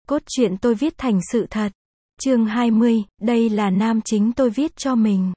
Cốt truyện tôi viết thành sự thật. Chương 20, đây là nam chính tôi viết cho mình.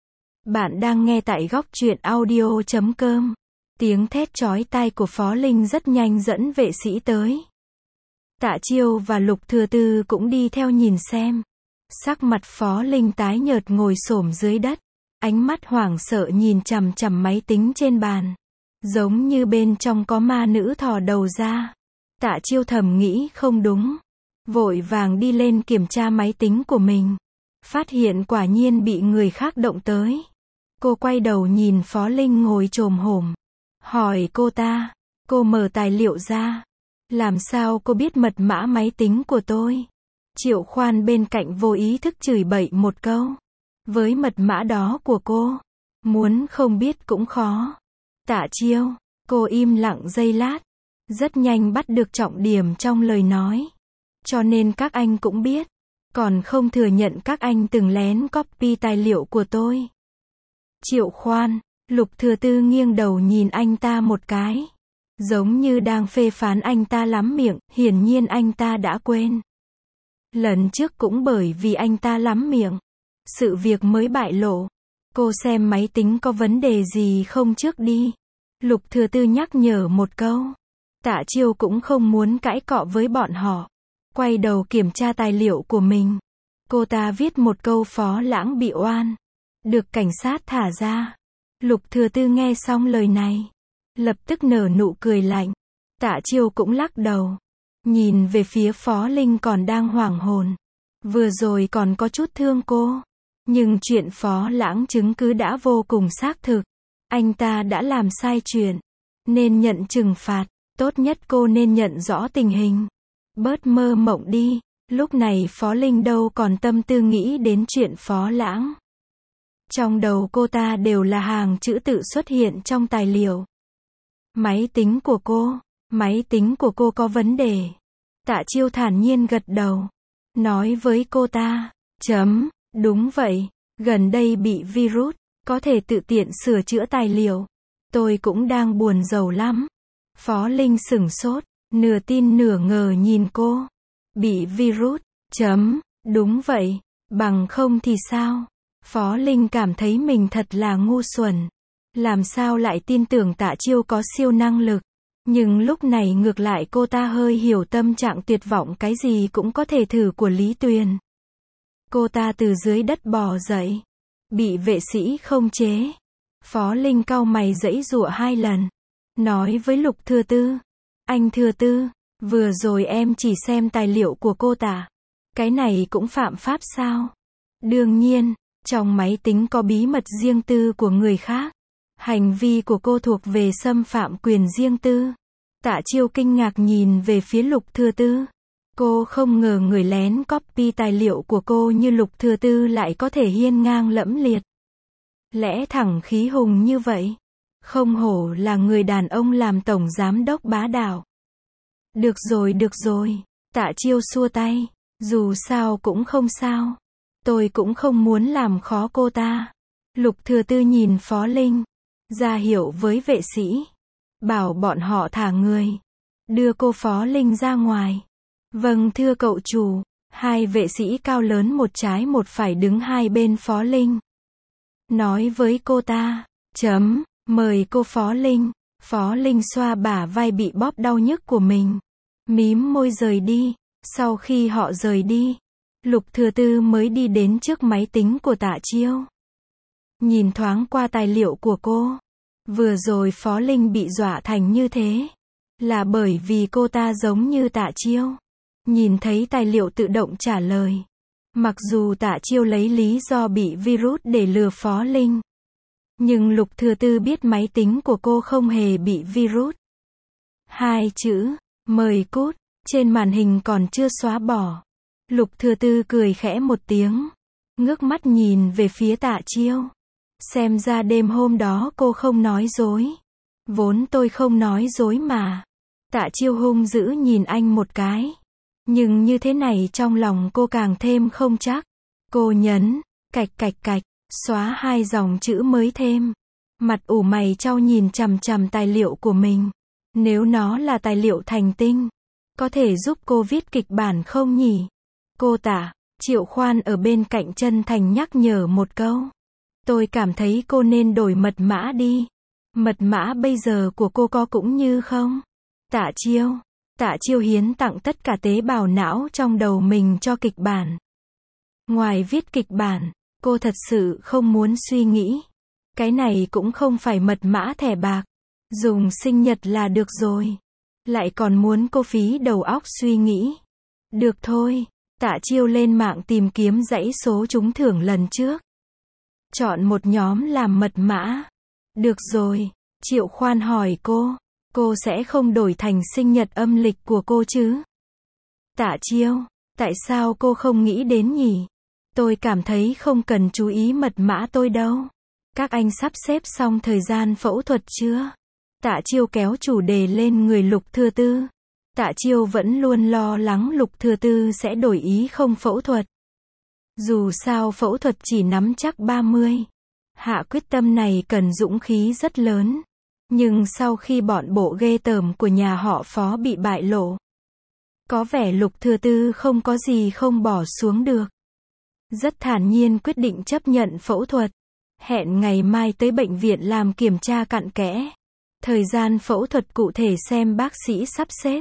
Bạn đang nghe tại góc truyện audio.com. Tiếng thét chói tai của Phó Linh rất nhanh dẫn vệ sĩ tới. Tạ Chiêu và Lục Thừa Tư cũng đi theo nhìn xem. Sắc mặt Phó Linh tái nhợt ngồi xổm dưới đất, ánh mắt hoảng sợ nhìn chằm chằm máy tính trên bàn, giống như bên trong có ma nữ thò đầu ra. Tạ Chiêu thầm nghĩ không đúng, vội vàng đi lên kiểm tra máy tính của mình, phát hiện quả nhiên bị người khác động tới. Cô quay đầu nhìn Phó Linh ngồi chồm hổm, hỏi cô ta, cô mở tài liệu ra, làm sao cô biết mật mã máy tính của tôi? Triệu Khoan bên cạnh vô ý thức chửi bậy một câu, với mật mã đó của cô, muốn không biết cũng khó. Tạ Chiêu, cô im lặng giây lát, rất nhanh bắt được trọng điểm trong lời nói. Cho nên các anh cũng biết, còn không thừa nhận các anh từng lén copy tài liệu của tôi. Triệu Khoan, Lục Thừa Tư nghiêng đầu nhìn anh ta một cái, giống như đang phê phán anh ta lắm miệng, hiển nhiên anh ta đã quên. Lần trước cũng bởi vì anh ta lắm miệng, sự việc mới bại lộ. Cô xem máy tính có vấn đề gì không trước đi. Lục Thừa Tư nhắc nhở một câu. Tạ Chiêu cũng không muốn cãi cọ với bọn họ, quay đầu kiểm tra tài liệu của mình. Cô ta viết một câu Phó Lãng bị oan, được cảnh sát thả ra. Lục Thừa Tư nghe xong lời này, lập tức nở nụ cười lạnh. Tạ Chiêu cũng lắc đầu, nhìn về phía Phó Linh còn đang hoảng hồn. Vừa rồi còn có chút thương cô, nhưng chuyện Phó Lãng chứng cứ đã vô cùng xác thực. Anh ta đã làm sai chuyện, nên nhận trừng phạt. Tốt nhất cô nên nhận rõ tình hình, bớt mơ mộng đi. Lúc này Phó Linh đâu còn tâm tư nghĩ đến chuyện Phó Lãng. Trong đầu cô ta đều là hàng chữ tự xuất hiện trong tài liệu. Máy tính của cô có vấn đề. Tạ Chiêu thản nhiên gật đầu, nói với cô ta, đúng vậy, gần đây bị virus, có thể tự tiện sửa chữa tài liệu. Tôi cũng đang buồn rầu lắm. Phó Linh sửng sốt, nửa tin nửa ngờ nhìn cô. Bị virus, đúng vậy, bằng không thì sao? Phó Linh cảm thấy mình thật là ngu xuẩn. Làm sao lại tin tưởng Tạ Chiêu có siêu năng lực? Nhưng lúc này ngược lại cô ta hơi hiểu tâm trạng tuyệt vọng cái gì cũng có thể thử của Lý Tuyền. Cô ta từ dưới đất bò dậy, bị vệ sĩ khống chế. Phó Linh cau mày giãy giụa 2 lần, nói với Lục Thừa Tư, anh Thừa Tư, vừa rồi em chỉ xem tài liệu của cô Tạ, cái này cũng phạm pháp sao? Đương nhiên, trong máy tính có bí mật riêng tư của người khác, hành vi của cô thuộc về xâm phạm quyền riêng tư. Tạ Chiêu kinh ngạc nhìn về phía Lục Thừa Tư, cô không ngờ người lén copy tài liệu của cô như Lục Thừa Tư lại có thể hiên ngang lẫm liệt, lẽ thẳng khí hùng như vậy. Không hổ là người đàn ông làm tổng giám đốc bá đạo. Được rồi, Tạ Chiêu xua tay, dù sao cũng không sao. Tôi cũng không muốn làm khó cô ta. Lục Thừa Tư nhìn Phó Linh, ra hiệu với vệ sĩ, bảo bọn họ thả người, đưa cô Phó Linh ra ngoài. Vâng thưa cậu chủ. 2 vệ sĩ cao lớn một trái một phải đứng hai bên Phó Linh, nói với cô ta, mời cô Phó Linh. Phó Linh xoa bả vai bị bóp đau nhức của mình, mím môi rời đi. Sau khi họ rời đi, Lục Thừa Tư mới đi đến trước máy tính của Tạ Chiêu, nhìn thoáng qua tài liệu của cô. Vừa rồi Phó Linh bị dọa thành như thế, là bởi vì cô ta giống như Tạ Chiêu, nhìn thấy tài liệu tự động trả lời. Mặc dù Tạ Chiêu lấy lý do bị virus để lừa Phó Linh, nhưng Lục Thừa Tư biết máy tính của cô không hề bị virus. 2 chữ, mời cút, trên màn hình còn chưa xóa bỏ. Lục Thừa Tư cười khẽ một tiếng, ngước mắt nhìn về phía Tạ Chiêu. Xem ra đêm hôm đó cô không nói dối. Vốn tôi không nói dối mà. Tạ Chiêu hung dữ nhìn anh một cái. Nhưng như thế này trong lòng cô càng thêm không chắc. Cô nhấn, cạch, xóa 2 dòng chữ mới thêm. Mặt ủ mày chau nhìn chằm chằm tài liệu của mình. Nếu nó là tài liệu thành tinh, Có thể giúp cô viết kịch bản không nhỉ? Cô Tạ Triệu Khoan ở bên cạnh chân thành nhắc nhở một câu. Tôi cảm thấy cô nên đổi mật mã đi. Mật mã bây giờ của cô có cũng như không? Tạ Chiêu hiến tặng tất cả tế bào não trong đầu mình cho kịch bản. Ngoài viết kịch bản, cô thật sự không muốn suy nghĩ. Cái này cũng không phải mật mã thẻ bạc. Dùng sinh nhật là được rồi. Lại còn muốn cô phí đầu óc suy nghĩ. Được thôi. Tạ Chiêu lên mạng tìm kiếm dãy số trúng thưởng lần trước. Chọn một nhóm làm mật mã. Được rồi. Triệu Khoan hỏi cô sẽ không đổi thành sinh nhật âm lịch của cô chứ? Tạ Chiêu, tại sao cô không nghĩ đến nhỉ? Tôi cảm thấy không cần chú ý mật mã tôi đâu. Các anh sắp xếp xong thời gian phẫu thuật chưa? Tạ Chiêu kéo chủ đề lên người Lục Thừa Tư. Tạ Chiêu vẫn luôn lo lắng Lục Thừa Tư sẽ đổi ý không phẫu thuật. Dù sao phẫu thuật chỉ nắm chắc 30. Hạ quyết tâm này cần dũng khí rất lớn. Nhưng sau khi bọn bộ ghê tởm của nhà họ Phó bị bại lộ, có vẻ Lục Thừa Tư không có gì không bỏ xuống được. Rất thản nhiên quyết định chấp nhận phẫu thuật. Hẹn ngày mai tới bệnh viện làm kiểm tra cặn kẽ. Thời gian phẫu thuật cụ thể xem bác sĩ sắp xếp.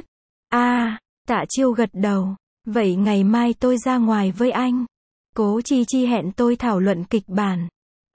Tạ Chiêu gật đầu. Vậy ngày mai tôi ra ngoài với anh. Cố Chi Chi hẹn tôi thảo luận kịch bản.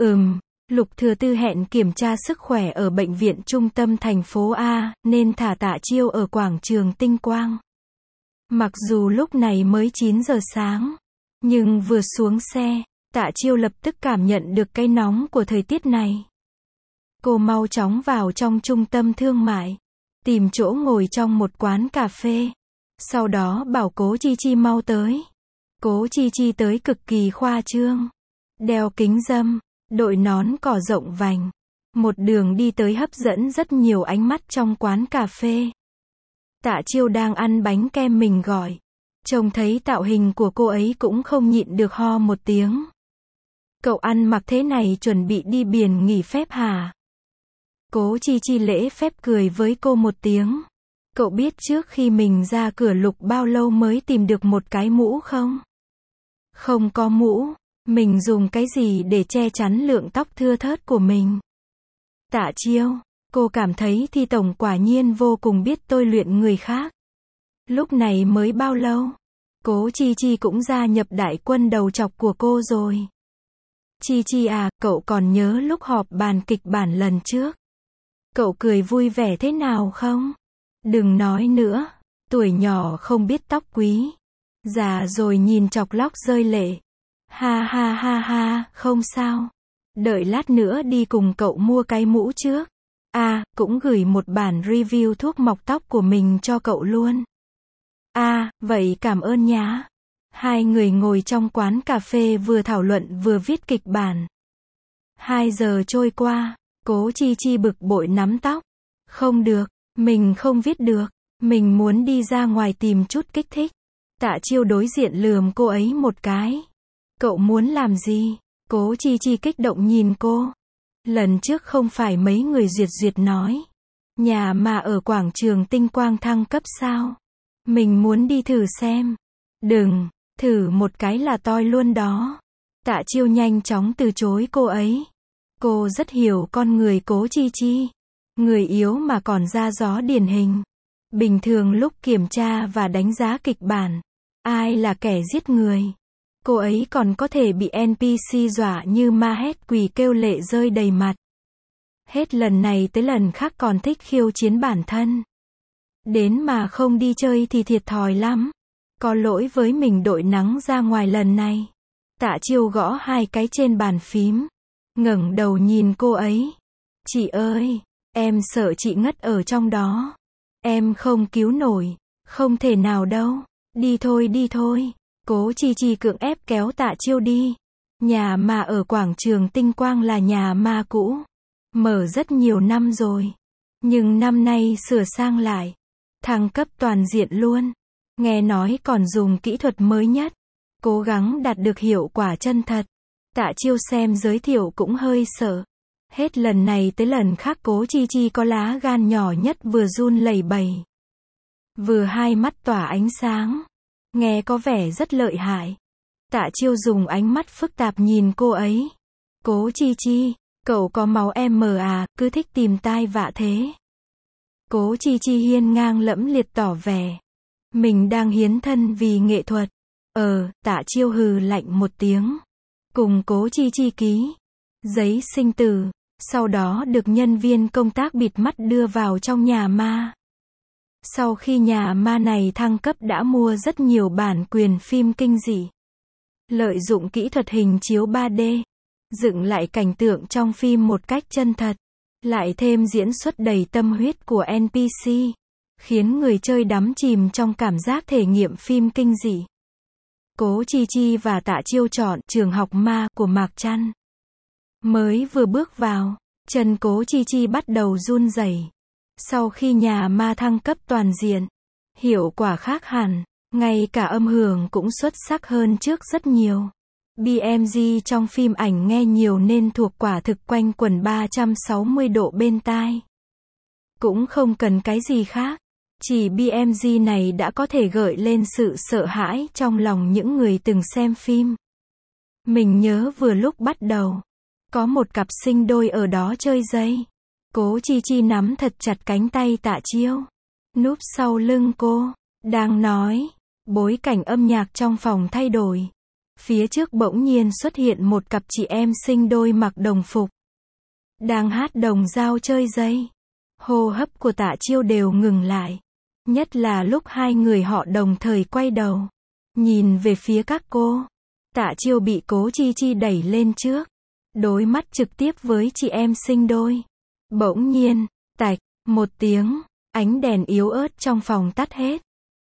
Lục Thừa Tư hẹn kiểm tra sức khỏe ở bệnh viện trung tâm thành phố A, nên thả Tạ Chiêu ở quảng trường Tinh Quang. Mặc dù lúc này mới 9 giờ sáng, nhưng vừa xuống xe, Tạ Chiêu lập tức cảm nhận được cái nóng của thời tiết này. Cô mau chóng vào trong trung tâm thương mại, tìm chỗ ngồi trong một quán cà phê. Sau đó bảo Cố Chi Chi mau tới. Cố Chi Chi tới cực kỳ khoa trương. Đeo kính râm, đội nón cỏ rộng vành. Một đường đi tới hấp dẫn rất nhiều ánh mắt trong quán cà phê. Tạ Chiêu đang ăn bánh kem mình gọi. Trông thấy tạo hình của cô ấy cũng không nhịn được ho một tiếng. Cậu ăn mặc thế này chuẩn bị đi biển nghỉ phép hả? Cố Chi Chi lễ phép cười với cô một tiếng. Cậu biết trước khi mình ra cửa Lục bao lâu mới tìm được một cái mũ không? Không có mũ. Mình dùng cái gì để che chắn lượng tóc thưa thớt của mình? Tạ Chiêu, cô cảm thấy Thi Tổng quả nhiên vô cùng biết tôi luyện người khác. Lúc này mới bao lâu? Cố Chi Chi cũng gia nhập đại quân đầu trọc của cô rồi. Chi Chi à, cậu còn nhớ lúc họp bàn kịch bản lần trước? Cậu cười vui vẻ thế nào không? Đừng nói nữa, tuổi nhỏ không biết tóc quý. Già rồi nhìn chọc lóc rơi lệ. Ha ha ha ha, không sao. Đợi lát nữa đi cùng cậu mua cái mũ trước. Cũng gửi một bản review thuốc mọc tóc của mình cho cậu luôn. Vậy cảm ơn nhá. Hai người ngồi trong quán cà phê vừa thảo luận vừa viết kịch bản. 2 giờ trôi qua, Cố Chi Chi bực bội nắm tóc. Không được, mình không viết được. Mình muốn đi ra ngoài tìm chút kích thích. Tạ Chiêu đối diện lườm cô ấy một cái. Cậu muốn làm gì? Cố Chi Chi kích động nhìn cô. Lần trước không phải mấy người duyệt nói. Nhà mà ở quảng trường Tinh Quang thăng cấp sao? Mình muốn đi thử xem. Đừng, thử một cái là toi luôn đó. Tạ Chiêu nhanh chóng từ chối cô ấy. Cô rất hiểu con người Cố Chi Chi. Người yếu mà còn ra gió điển hình. Bình thường lúc kiểm tra và đánh giá kịch bản, ai là kẻ giết người? Cô ấy còn có thể bị NPC dọa như ma hét quỳ kêu lệ rơi đầy mặt. Hết lần này tới lần khác còn thích khiêu chiến bản thân. Đến mà không đi chơi thì thiệt thòi lắm. Có lỗi với mình đội nắng ra ngoài lần này. Tạ Chiêu gõ 2 cái trên bàn phím. Ngẩng đầu nhìn cô ấy. Chị ơi, em sợ chị ngất ở trong đó. Em không cứu nổi. Không thể nào đâu. Đi thôi. Cố Chi Chi cưỡng ép kéo Tạ Chiêu đi. Nhà mà ở quảng trường Tinh Quang là nhà ma cũ. Mở rất nhiều năm rồi. Nhưng năm nay sửa sang lại. Thăng cấp toàn diện luôn. Nghe nói còn dùng kỹ thuật mới nhất. Cố gắng đạt được hiệu quả chân thật. Tạ Chiêu xem giới thiệu cũng hơi sợ. Hết lần này tới lần khác Cố Chi Chi có lá gan nhỏ nhất vừa run lẩy bẩy. vừa hai mắt tỏa ánh sáng. Nghe có vẻ rất lợi hại. Tạ Chiêu dùng ánh mắt phức tạp nhìn cô ấy. Cố Chi Chi, cậu có máu M à, cứ thích tìm tai vạ thế. Cố Chi Chi hiên ngang lẫm liệt tỏ vẻ. Mình đang hiến thân vì nghệ thuật. Tạ Chiêu hừ lạnh một tiếng. Cùng Cố Chi Chi ký giấy sinh tử, sau đó được nhân viên công tác bịt mắt đưa vào trong nhà ma. Sau khi nhà ma này thăng cấp đã mua rất nhiều bản quyền phim kinh dị. Lợi dụng kỹ thuật hình chiếu 3D, dựng lại cảnh tượng trong phim một cách chân thật, lại thêm diễn xuất đầy tâm huyết của NPC, khiến người chơi đắm chìm trong cảm giác thể nghiệm phim kinh dị. Cố Chi Chi và Tạ Chiêu chọn trường học ma của Mạc Trăn. Mới vừa bước vào, chân Cố Chi Chi bắt đầu run rẩy. Sau khi nhà ma thăng cấp toàn diện, hiệu quả khác hẳn, ngay cả âm hưởng cũng xuất sắc hơn trước rất nhiều. BMG trong phim ảnh nghe nhiều nên thuộc quả thực quanh quẩn 360 độ bên tai. Cũng không cần cái gì khác, chỉ BMG này đã có thể gợi lên sự sợ hãi trong lòng những người từng xem phim. Mình nhớ vừa lúc bắt đầu, có một cặp sinh đôi ở đó chơi dây. Cố Chi Chi nắm thật chặt cánh tay Tạ Chiêu, núp sau lưng cô, đang nói. Bối cảnh âm nhạc trong phòng thay đổi. Phía trước bỗng nhiên xuất hiện một cặp chị em sinh đôi mặc đồng phục, đang hát đồng dao chơi dây. Hô hấp của Tạ Chiêu đều ngừng lại. Nhất là lúc hai người họ đồng thời quay đầu, nhìn về phía các cô. Tạ Chiêu bị Cố Chi Chi đẩy lên trước, đối mắt trực tiếp với chị em sinh đôi. Bỗng nhiên, tạch, một tiếng, ánh đèn yếu ớt trong phòng tắt hết.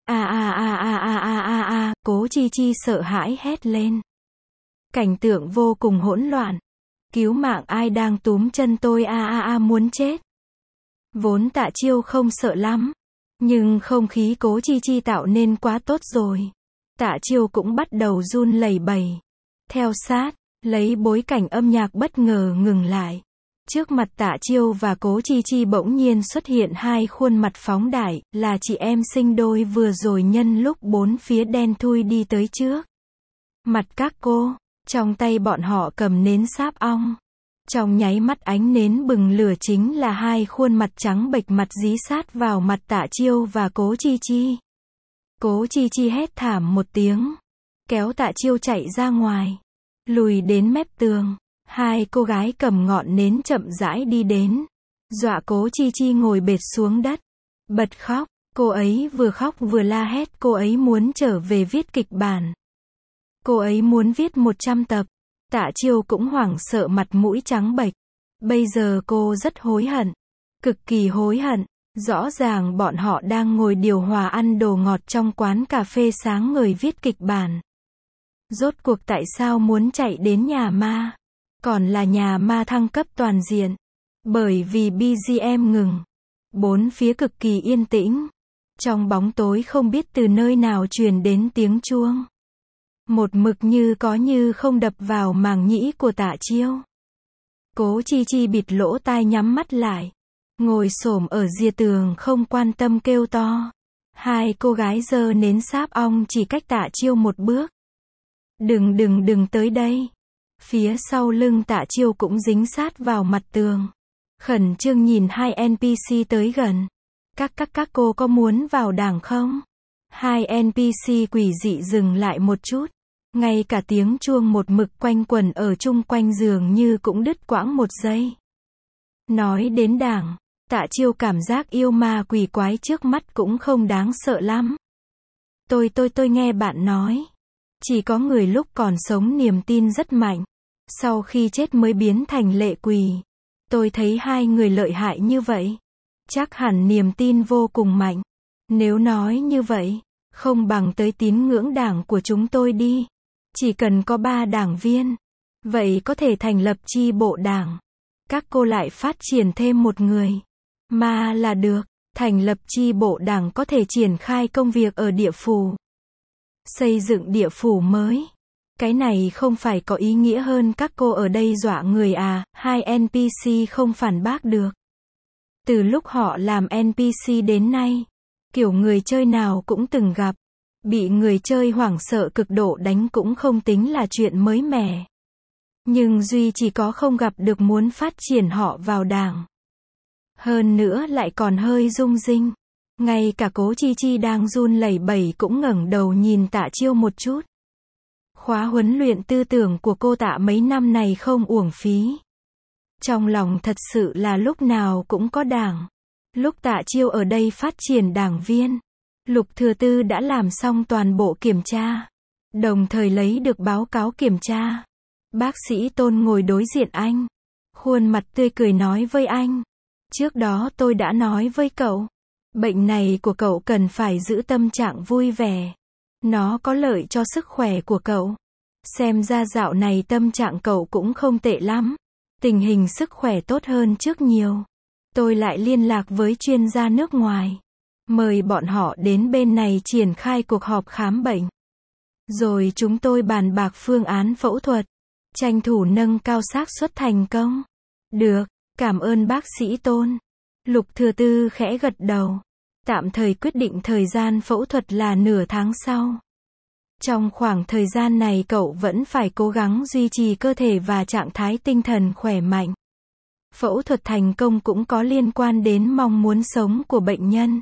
Cố Chi Chi sợ hãi hét lên. Cảnh tượng vô cùng hỗn loạn. Cứu mạng, ai đang túm chân tôi, muốn chết. Vốn Tạ Chiêu không sợ lắm, nhưng không khí Cố Chi Chi tạo nên quá tốt rồi. Tạ Chiêu cũng bắt đầu run lẩy bẩy. Theo sát, lấy bối cảnh âm nhạc bất ngờ ngừng lại. Trước mặt Tạ Chiêu và Cố Chi Chi bỗng nhiên xuất hiện hai khuôn mặt phóng đại, là chị em sinh đôi vừa rồi nhân lúc bốn phía đen thui đi tới trước mặt các cô. Trong tay bọn họ cầm nến sáp ong. Trong nháy mắt ánh nến bừng lửa chính là hai khuôn mặt trắng bệch mặt dí sát vào mặt Tạ Chiêu và Cố Chi Chi. Cố Chi Chi hét thảm một tiếng, kéo Tạ Chiêu chạy ra ngoài, lùi đến mép tường. Hai cô gái cầm ngọn nến chậm rãi đi đến, dọa Cố Chi Chi ngồi bệt xuống đất, bật khóc. Cô ấy vừa khóc vừa la hét, cô ấy muốn trở về viết kịch bản. Cô ấy muốn viết 100 tập. Tạ Chiêu cũng hoảng sợ, mặt mũi trắng bệch. Bây giờ cô rất hối hận, cực kỳ hối hận. Rõ ràng bọn họ đang ngồi điều hòa ăn đồ ngọt trong quán cà phê sáng ngời viết kịch bản. Rốt cuộc tại sao muốn chạy đến nhà ma? Còn là nhà ma thăng cấp toàn diện. Bởi vì BGM ngừng. Bốn phía cực kỳ yên tĩnh. Trong bóng tối không biết từ nơi nào truyền đến tiếng chuông. Một mực như có như không đập vào màng nhĩ của Tạ Chiêu. Cố Chi Chi bịt lỗ tai nhắm mắt lại, ngồi xổm ở rìa tường không quan tâm kêu to. Hai cô gái giơ nến sáp ong chỉ cách Tạ Chiêu một bước. Đừng tới đây. Phía sau lưng Tạ Chiêu cũng dính sát vào mặt tường, khẩn trương nhìn hai NPC tới gần. Các cô có muốn vào đảng không? Hai NPC quỷ dị dừng lại một chút. Ngay cả tiếng chuông một mực quanh quẩn ở chung quanh giường như cũng đứt quãng một giây. Nói đến đảng, Tạ Chiêu cảm giác yêu ma quỷ quái trước mắt cũng không đáng sợ lắm. Tôi nghe bạn nói, chỉ có người lúc còn sống niềm tin rất mạnh, sau khi chết mới biến thành lệ quỷ. Tôi thấy hai người lợi hại như vậy, chắc hẳn niềm tin vô cùng mạnh. Nếu nói như vậy, không bằng tới tín ngưỡng đảng của chúng tôi đi. Chỉ cần có 3 đảng viên, vậy có thể thành lập chi bộ đảng. Các cô lại phát triển thêm một người mà là được. Thành lập chi bộ đảng có thể triển khai công việc ở địa phủ, xây dựng địa phủ mới. Cái này không phải có ý nghĩa hơn các cô ở đây dọa người à? Hai NPC không phản bác được. Từ lúc họ làm NPC đến nay, Kiểu người chơi nào cũng từng gặp. Bị người chơi hoảng sợ cực độ đánh cũng không tính là chuyện mới mẻ. Nhưng duy chỉ có không gặp được muốn phát triển họ vào đảng. Hơn nữa lại còn hơi rung rinh. Ngay cả Cố Chi Chi đang run lẩy bẩy cũng ngẩng đầu nhìn Tạ Chiêu một chút. Khóa huấn luyện tư tưởng của cô Tạ mấy năm này không uổng phí. Trong lòng thật sự là lúc nào cũng có đảng. Lúc Tạ Chiêu ở đây phát triển đảng viên, Lục Thừa Tư đã làm xong toàn bộ kiểm tra. Đồng thời lấy được báo cáo kiểm tra. Bác sĩ Tôn ngồi đối diện anh. Khuôn mặt tươi cười nói với anh. Trước đó tôi đã nói với cậu. Bệnh này của cậu cần phải giữ tâm trạng vui vẻ. Nó có lợi cho sức khỏe của cậu. Xem ra dạo này tâm trạng cậu cũng không tệ lắm. Tình hình sức khỏe tốt hơn trước nhiều. Tôi lại liên lạc với chuyên gia nước ngoài. Mời bọn họ đến bên này triển khai cuộc họp khám bệnh. Rồi chúng tôi bàn bạc phương án phẫu thuật. Tranh thủ nâng cao xác suất thành công. Được, cảm ơn bác sĩ Tôn. Lục Thừa Tư khẽ gật đầu. Tạm thời quyết định thời gian phẫu thuật là nửa tháng sau. Trong khoảng thời gian này cậu vẫn phải cố gắng duy trì cơ thể và trạng thái tinh thần khỏe mạnh. Phẫu thuật thành công cũng có liên quan đến mong muốn sống của bệnh nhân.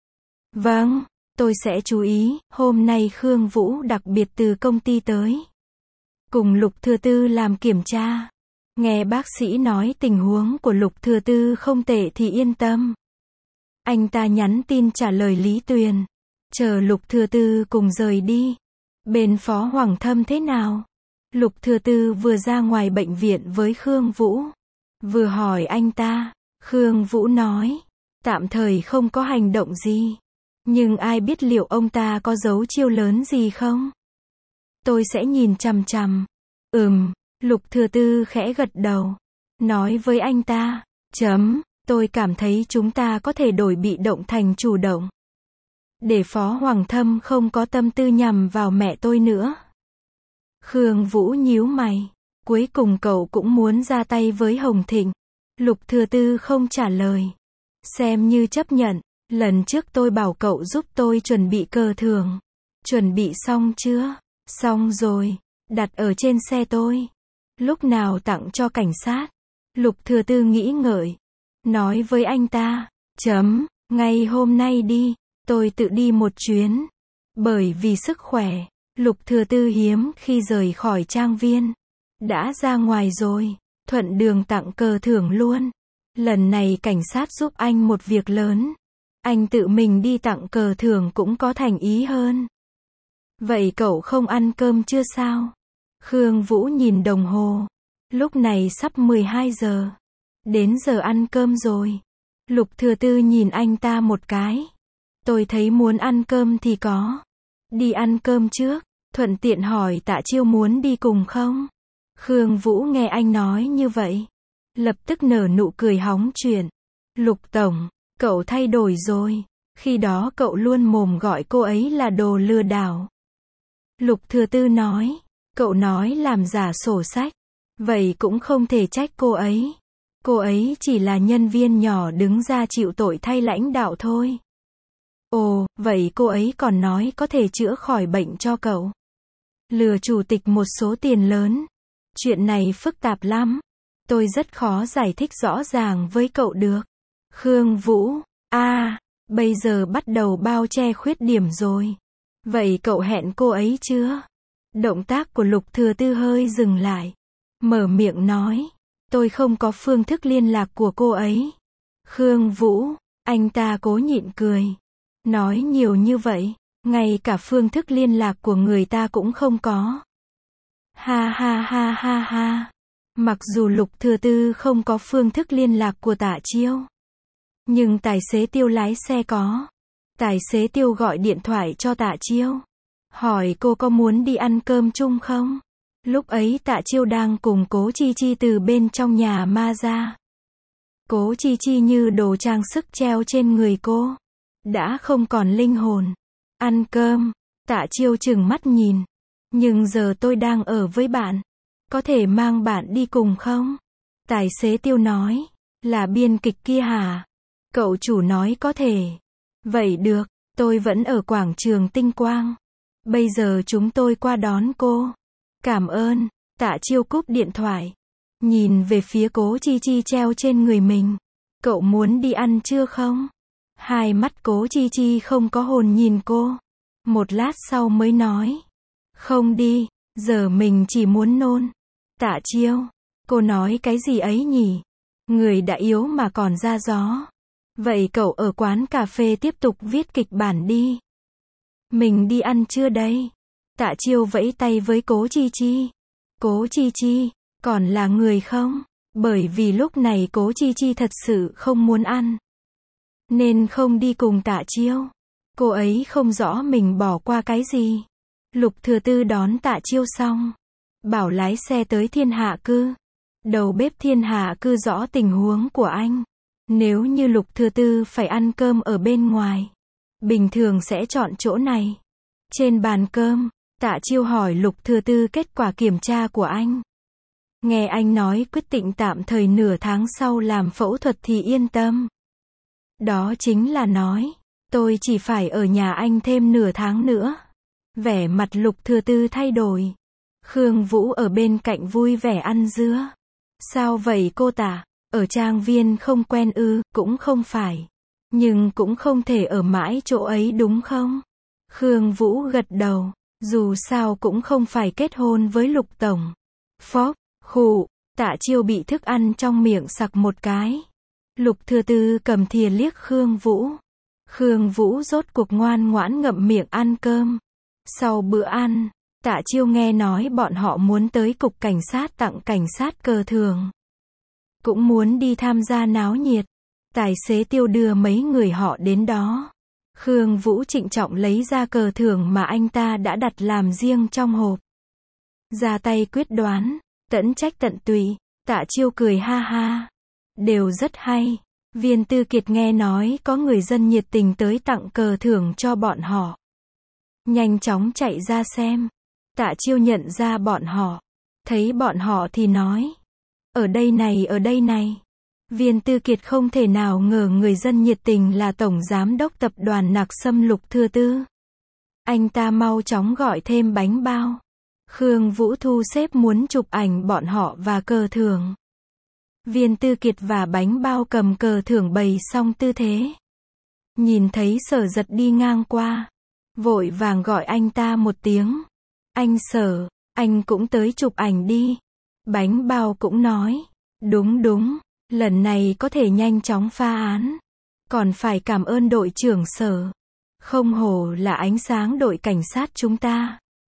Vâng, tôi sẽ chú ý. Hôm nay Khương Vũ đặc biệt từ công ty tới. Cùng Lục Thừa Tư làm kiểm tra. Nghe bác sĩ nói tình huống của Lục Thừa Tư không tệ thì yên tâm. Anh ta nhắn tin trả lời Lý Tuyền. Chờ Lục Thừa Tư cùng rời đi. Bên Phó Hoàng Thâm thế nào? Lục Thừa Tư vừa ra ngoài bệnh viện với Khương Vũ. Vừa hỏi anh ta. Khương Vũ nói. Tạm thời không có hành động gì. Nhưng ai biết liệu ông ta có giấu chiêu lớn gì không? Tôi sẽ nhìn chằm chằm. Lục Thừa Tư khẽ gật đầu. Nói với anh ta. Tôi cảm thấy chúng ta có thể đổi bị động thành chủ động. Để Phó Hoàng Thâm không có tâm tư nhằm vào mẹ tôi nữa. Khương Vũ nhíu mày. Cuối cùng cậu cũng muốn ra tay với Hồng Thịnh. Lục Thừa Tư không trả lời. Xem như chấp nhận. Lần trước tôi bảo cậu giúp tôi chuẩn bị cờ thưởng. Chuẩn bị xong chưa? Xong rồi. Đặt ở trên xe tôi. Lúc nào tặng cho cảnh sát? Lục Thừa Tư nghĩ ngợi. Nói với anh ta. Ngay hôm nay đi. Tôi tự đi một chuyến. Bởi vì sức khỏe. Lục Thừa Tư hiếm khi rời khỏi trang viên. Đã ra ngoài rồi. Thuận đường tặng cờ thưởng luôn. Lần này cảnh sát giúp anh một việc lớn. Anh tự mình đi tặng cờ thưởng cũng có thành ý hơn. Vậy cậu không ăn cơm chưa sao? Khương Vũ nhìn đồng hồ. Lúc này sắp 12 giờ. Đến giờ ăn cơm rồi. Lục Thừa Tư nhìn anh ta một cái. Tôi thấy muốn ăn cơm thì có. Đi ăn cơm trước. Thuận tiện hỏi Tạ Chiêu muốn đi cùng không? Khương Vũ nghe anh nói như vậy. Lập tức nở nụ cười hóng chuyện. Lục Tổng, cậu thay đổi rồi. Khi đó cậu luôn mồm gọi cô ấy là đồ lừa đảo. Lục Thừa Tư nói. Cậu nói làm giả sổ sách. Vậy cũng không thể trách cô ấy. Cô ấy chỉ là nhân viên nhỏ đứng ra chịu tội thay lãnh đạo thôi. Ồ, vậy cô ấy còn nói có thể chữa khỏi bệnh cho cậu. Lừa chủ tịch một số tiền lớn. Chuyện này phức tạp lắm. Tôi rất khó giải thích rõ ràng với cậu được. Khương Vũ, bây giờ bắt đầu bao che khuyết điểm rồi. Vậy cậu hẹn cô ấy chưa? Động tác của Lục Thừa Tư hơi dừng lại. Mở miệng nói. Tôi không có phương thức liên lạc của cô ấy. Khương Vũ, anh ta cố nhịn cười. Nói nhiều như vậy, ngay cả phương thức liên lạc của người ta cũng không có. Ha ha ha ha ha. Mặc dù Lục Thừa Tư không có phương thức liên lạc của Tạ Chiêu. Nhưng tài xế Tiêu lái xe có. Tài xế Tiêu gọi điện thoại cho Tạ Chiêu. Hỏi cô có muốn đi ăn cơm chung không? Lúc ấy Tạ Chiêu đang cùng Cố Chi Chi từ bên trong nhà ma ra. Cố Chi Chi như đồ trang sức treo trên người cô. Đã không còn linh hồn. Ăn cơm. Tạ Chiêu trừng mắt nhìn. Nhưng giờ tôi đang ở với bạn. Có thể mang bạn đi cùng không? Tài xế Tiêu nói. Là biên kịch kia hả? Cậu chủ nói có thể. Vậy được. Tôi vẫn ở quảng trường Tinh Quang. Bây giờ chúng tôi qua đón cô. Cảm ơn. Tạ Chiêu cúp điện thoại. Nhìn về phía Cố Chi Chi treo trên người mình. Cậu muốn đi ăn trưa không? Hai mắt Cố Chi Chi không có hồn nhìn cô. Một lát sau mới nói. Không đi, giờ mình chỉ muốn nôn. Tạ Chiêu, cô nói cái gì ấy nhỉ? Người đã yếu mà còn ra gió. Vậy cậu ở quán cà phê tiếp tục viết kịch bản đi. Mình đi ăn trưa đây. Tạ Chiêu vẫy tay với Cố Chi Chi. Cố Chi Chi, còn là người không? Bởi vì lúc này Cố Chi Chi thật sự không muốn ăn. Nên không đi cùng Tạ Chiêu. Cô ấy không rõ mình bỏ qua cái gì. Lục Thừa Tư đón Tạ Chiêu xong. Bảo lái xe tới Thiên Hạ Cư. Đầu bếp Thiên Hạ Cư rõ tình huống của anh. Nếu như Lục Thừa Tư phải ăn cơm ở bên ngoài. Bình thường sẽ chọn chỗ này. Trên bàn cơm, Tạ Chiêu hỏi Lục Thừa Tư kết quả kiểm tra của anh. Nghe anh nói quyết định tạm thời nửa tháng sau làm phẫu thuật thì yên tâm. Đó chính là nói, tôi chỉ phải ở nhà anh thêm nửa tháng nữa. Vẻ mặt Lục Thừa Tư thay đổi. Khương Vũ ở bên cạnh vui vẻ ăn dứa. Sao vậy cô Tạ? Ở trang viên không quen ư? Cũng không phải. Nhưng cũng không thể ở mãi chỗ ấy đúng không? Khương Vũ gật đầu. Dù sao cũng không phải kết hôn với Lục Tổng. Phóp, khụ, Tạ Chiêu bị thức ăn trong miệng sặc một cái. Lục Thừa Tư cầm thìa liếc Khương Vũ. Khương Vũ rốt cuộc ngoan ngoãn ngậm miệng ăn cơm. Sau bữa ăn, Tạ Chiêu nghe nói bọn họ muốn tới cục cảnh sát tặng cảnh sát cờ thưởng. Cũng muốn đi tham gia náo nhiệt. Tài xế Tiêu đưa mấy người họ đến đó. Khương Vũ trịnh trọng lấy ra cờ thưởng mà anh ta đã đặt làm riêng trong hộp. Ra tay quyết đoán, tận trách tận tụy. Tạ Chiêu cười ha ha. Đều rất hay. Viên Tư Kiệt nghe nói có người dân nhiệt tình tới tặng cờ thưởng cho bọn họ. Nhanh chóng chạy ra xem. Tạ Chiêu nhận ra bọn họ. Thấy bọn họ thì nói. Ở đây này, ở đây này. Viên Tư Kiệt không thể nào ngờ người dân nhiệt tình là Tổng Giám đốc Tập đoàn Nạc Sâm Lục Thừa Tư. Anh ta mau chóng gọi thêm bánh bao. Khương Vũ thu xếp muốn chụp ảnh bọn họ và cờ thưởng. Viên Tư Kiệt và bánh bao cầm cờ thưởng bày xong tư thế. Nhìn thấy Sở Giật đi ngang qua. Vội vàng gọi anh ta một tiếng. Anh Sở, anh cũng tới chụp ảnh đi. Bánh bao cũng nói. Đúng đúng, lần này có thể nhanh chóng phá án. Còn phải cảm ơn đội trưởng Sở. Không hổ là ánh sáng đội cảnh sát chúng ta.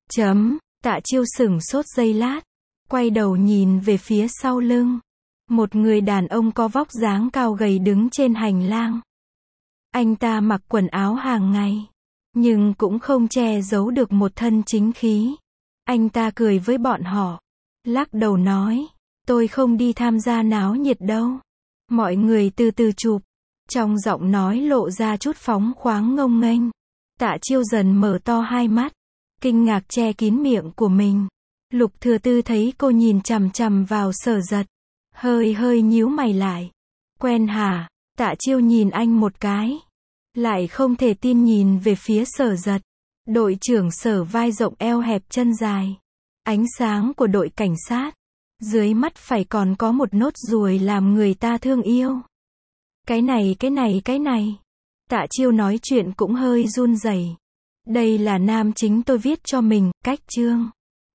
Tạ Chiêu sửng sốt giây lát. Quay đầu nhìn về phía sau lưng. Một người đàn ông có vóc dáng cao gầy đứng trên hành lang. Anh ta mặc quần áo hàng ngày. Nhưng cũng không che giấu được một thân chính khí. Anh ta cười với bọn họ. Lắc đầu nói. Tôi không đi tham gia náo nhiệt đâu. Mọi người từ từ chụp. Trong giọng nói lộ ra chút phóng khoáng ngông nghênh. Tạ Chiêu dần mở to hai mắt. Kinh ngạc che kín miệng của mình. Lục Thừa Tư thấy cô nhìn chằm chằm vào Sở Giật. Hơi nhíu mày lại. Quen hả? Tạ Chiêu nhìn anh một cái. Lại không thể tin nhìn về phía Sở Giật. Đội trưởng Sở vai rộng eo hẹp chân dài. Ánh sáng của đội cảnh sát. Dưới mắt phải còn có một nốt ruồi làm người ta thương yêu. Cái này. Tạ Chiêu nói chuyện cũng hơi run rẩy. Đây là nam chính tôi viết cho mình, cách chương.